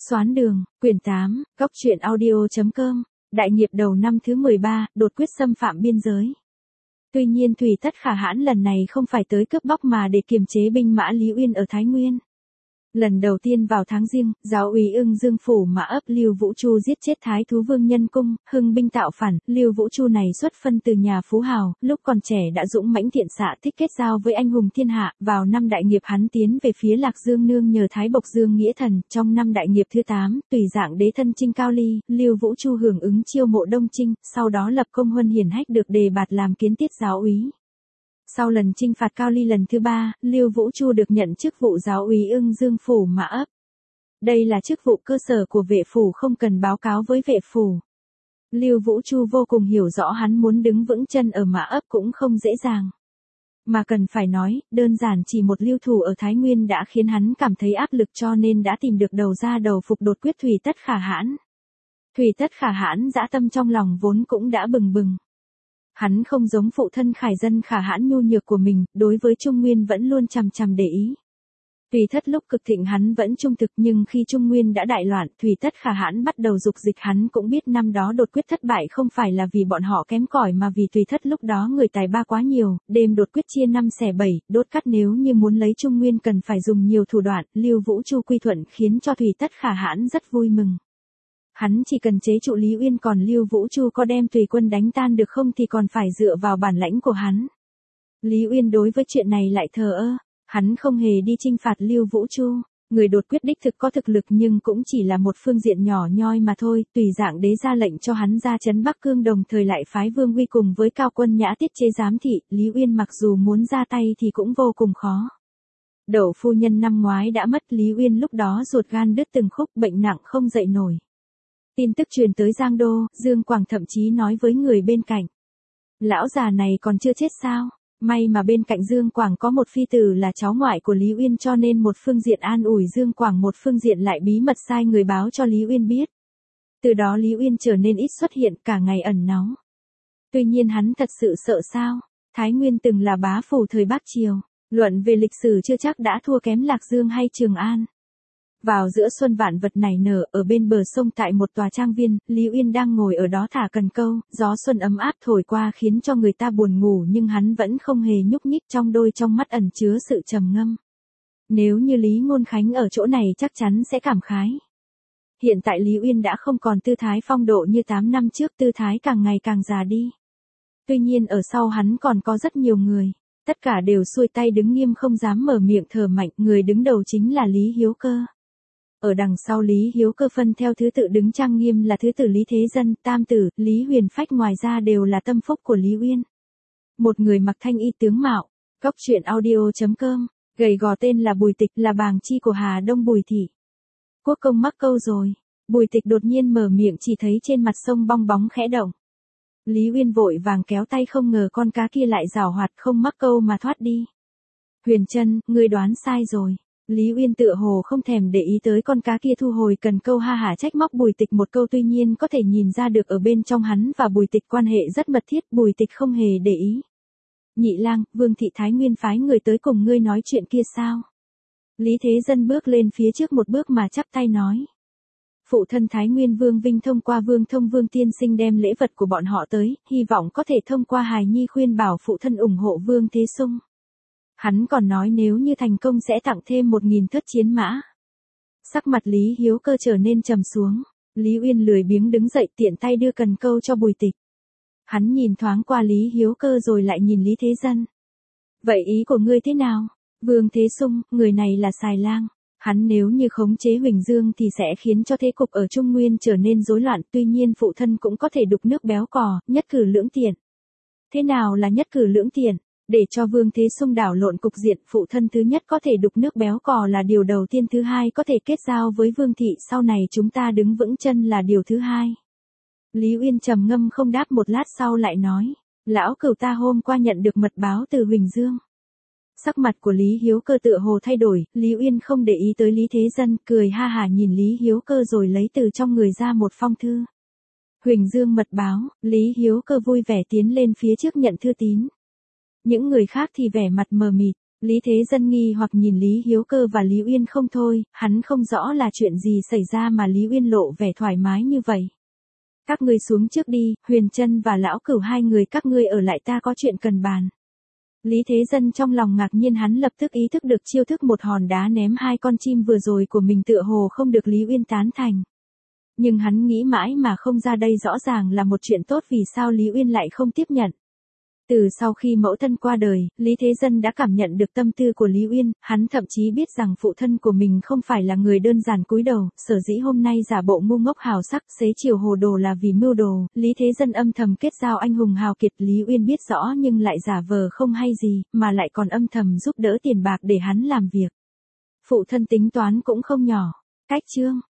Xoán đường, quyển 8, góc truyện audio.com, đại nghiệp đầu năm thứ 13, đột quyết xâm phạm biên giới. Tuy nhiên Thủy Tất Khả Hãn lần này không phải tới cướp bóc mà để kiềm chế binh mã Lý Uyên ở Thái Nguyên. Lần đầu tiên vào tháng Giêng, giáo úy Ưng Dương phủ Mã ấp Lưu Vũ Chu giết chết Thái Thú Vương Nhân Cung, hưng binh tạo phản. Lưu Vũ Chu này xuất phân từ nhà phú hào, lúc còn trẻ đã dũng mãnh thiện xạ, thích kết giao với anh hùng thiên hạ. Vào năm đại nghiệp hắn tiến về phía Lạc Dương nương nhờ Thái Bộc Dương nghĩa thần. Trong năm đại nghiệp thứ 8, tùy dạng đế thân chinh Cao Ly, Lưu Vũ Chu hưởng ứng chiêu mộ Đông Chinh, sau đó lập công huân hiển hách được đề bạt làm kiến tiết giáo úy. Sau lần chinh phạt Cao Ly lần thứ 3, Lưu Vũ Chu được nhận chức vụ giáo úy Ưng Dương phủ Mã ấp. Đây là chức vụ cơ sở của vệ phủ, không cần báo cáo với vệ phủ. Lưu Vũ Chu vô cùng hiểu rõ hắn muốn đứng vững chân ở Mã ấp cũng không dễ dàng. Mà cần phải nói, đơn giản chỉ một lưu thủ ở Thái Nguyên đã khiến hắn cảm thấy áp lực, cho nên đã tìm được đầu ra đầu phục đột quyết Thủy Tất Khả Hãn. Thủy Tất Khả Hãn dã tâm trong lòng vốn cũng đã bừng bừng. Hắn không giống phụ thân Khải Dân Khả Hãn nhu nhược của mình, đối với Trung Nguyên vẫn luôn chằm chằm để ý. Thủy Thất lúc cực thịnh hắn vẫn trung thực, nhưng khi Trung Nguyên đã đại loạn, Thủy Tất Khả Hãn bắt đầu dục dịch. Hắn cũng biết năm đó đột quyết thất bại không phải là vì bọn họ kém cỏi mà vì Thủy Thất lúc đó người tài ba quá nhiều, đêm đột quyết chia 5 xẻ 7, đốt cắt, nếu như muốn lấy Trung Nguyên cần phải dùng nhiều thủ đoạn. Lưu Vũ Chu quy thuận khiến cho Thủy Tất Khả Hãn rất vui mừng. Hắn chỉ cần chế trụ Lý Uyên, còn Lưu Vũ Chu có đem tùy quân đánh tan được không thì còn phải dựa vào bản lãnh của hắn. Lý Uyên đối với chuyện này lại thờ ơ, hắn không hề đi chinh phạt Lưu Vũ Chu. Người đột quyết đích thực có thực lực nhưng cũng chỉ là một phương diện nhỏ nhoi mà thôi. Tùy dạng đế ra lệnh cho hắn ra trấn Bắc Cương, đồng thời lại phái Vương Uy cùng với Cao Quân Nhã tiết chế giám thị. Lý Uyên mặc dù muốn ra tay thì cũng vô cùng khó. Đậu phu nhân năm ngoái đã mất, Lý Uyên lúc đó ruột gan đứt từng khúc, bệnh nặng không dậy nổi. Tin tức truyền tới Giang Đô, Dương Quảng thậm chí nói với người bên cạnh: lão già này còn chưa chết sao? May mà bên cạnh Dương Quảng có một phi tử là cháu ngoại của Lý Uyên, cho nên một phương diện an ủi Dương Quảng, một phương diện lại bí mật sai người báo cho Lý Uyên biết. Từ đó Lý Uyên trở nên ít xuất hiện, cả ngày ẩn náu. Tuy nhiên hắn thật sự sợ sao? Thái Nguyên từng là bá phủ thời Bắc Triều, luận về lịch sử chưa chắc đã thua kém Lạc Dương hay Trường An. Vào giữa xuân vạn vật nảy nở, ở bên bờ sông tại một tòa trang viên, Lý Uyên đang ngồi ở đó thả cần câu, gió xuân ấm áp thổi qua khiến cho người ta buồn ngủ, nhưng hắn vẫn không hề nhúc nhích, trong đôi trong mắt ẩn chứa sự trầm ngâm. Nếu như Lý Ngôn Khánh ở chỗ này chắc chắn sẽ cảm khái. Hiện tại Lý Uyên đã không còn tư thái phong độ như 8 năm trước, tư thái càng ngày càng già đi. Tuy nhiên ở sau hắn còn có rất nhiều người, tất cả đều xuôi tay đứng nghiêm không dám mở miệng thở mạnh, người đứng đầu chính là Lý Hiếu Cơ. Ở đằng sau Lý Hiếu Cơ phân theo thứ tự đứng trang nghiêm là thứ tử Lý Thế Dân, tam tử, Lý Huyền Phách, ngoài ra đều là tâm phúc của Lý Uyên. Một người mặc thanh y tướng mạo, góc truyện audio.com, gầy gò, tên là Bùi Tịch, là bàng chi của Hà Đông Bùi thị. Quốc công mắc câu rồi. Bùi Tịch đột nhiên mở miệng, chỉ thấy trên mặt sông bong bóng khẽ động. Lý Uyên vội vàng kéo tay, không ngờ con cá kia lại giảo hoạt, không mắc câu mà thoát đi. Huyền Trân, ngươi đoán sai rồi. Lý Uyên tựa hồ không thèm để ý tới con cá kia, thu hồi cần câu, ha hả trách móc Bùi Tịch một câu. Tuy nhiên có thể nhìn ra được ở bên trong hắn và Bùi Tịch quan hệ rất mật thiết. Bùi Tịch không hề để ý. Nhị lang, Vương thị Thái Nguyên phái người tới cùng ngươi nói chuyện kia sao? Lý Thế Dân bước lên phía trước một bước mà chắp tay nói: phụ thân Thái Nguyên Vương Vinh thông qua Vương Thông Vương tiên sinh đem lễ vật của bọn họ tới, hy vọng có thể thông qua hài nhi khuyên bảo phụ thân ủng hộ Vương Thế Sung. Hắn còn nói nếu như thành công sẽ tặng thêm 1000 thớt chiến mã. Sắc mặt Lý Hiếu Cơ trở nên trầm xuống. Lý Uyên lười biếng đứng dậy, tiện tay đưa cần câu cho Bùi Tịch. Hắn nhìn thoáng qua Lý Hiếu Cơ rồi lại nhìn Lý Thế Dân. Vậy ý của ngươi thế nào? Vương Thế Sung, người này là xài lang. Hắn nếu như khống chế Huỳnh Dương thì sẽ khiến cho thế cục ở Trung Nguyên trở nên rối loạn. Tuy nhiên phụ thân cũng có thể đục nước béo cò, nhất cử lưỡng tiện. Thế nào là nhất cử lưỡng tiện? Để cho Vương Thế Sung đảo lộn cục diện, phụ thân thứ nhất có thể đục nước béo cò là điều đầu tiên, thứ hai có thể kết giao với Vương thị, sau này chúng ta đứng vững chân là điều thứ hai. Lý Uyên trầm ngâm không đáp, một lát sau lại nói: lão cửu, ta hôm qua nhận được mật báo từ Huỳnh Dương. Sắc mặt của Lý Hiếu Cơ tựa hồ thay đổi. Lý Uyên không để ý tới Lý Thế Dân, cười ha hả nhìn Lý Hiếu Cơ rồi lấy từ trong người ra một phong thư. Huỳnh Dương mật báo. Lý Hiếu Cơ vui vẻ tiến lên phía trước nhận thư tín. Những người khác thì vẻ mặt mờ mịt. Lý Thế Dân nghi hoặc nhìn Lý Hiếu Cơ và Lý Uyên không thôi, hắn không rõ là chuyện gì xảy ra mà Lý Uyên lộ vẻ thoải mái như vậy. Các ngươi xuống trước đi, Huyền Trân và Lão Cửu hai người các ngươi ở lại ta có chuyện cần bàn. Lý Thế Dân trong lòng ngạc nhiên hắn lập tức ý thức được chiêu thức một hòn đá ném hai con chim vừa rồi của mình tựa hồ không được Lý Uyên tán thành. Nhưng hắn nghĩ mãi mà không ra đây rõ ràng là một chuyện tốt vì sao Lý Uyên lại không tiếp nhận. Từ sau khi mẫu thân qua đời, Lý Thế Dân đã cảm nhận được tâm tư của Lý Uyên, hắn thậm chí biết rằng phụ thân của mình không phải là người đơn giản cúi đầu, sở dĩ hôm nay giả bộ ngu ngốc hào sắc xế chiều hồ đồ là vì mưu đồ, Lý Thế Dân âm thầm kết giao anh hùng hào kiệt. Lý Uyên biết rõ nhưng lại giả vờ không hay gì, mà lại còn âm thầm giúp đỡ tiền bạc để hắn làm việc. Phụ thân tính toán cũng không nhỏ. Cách chương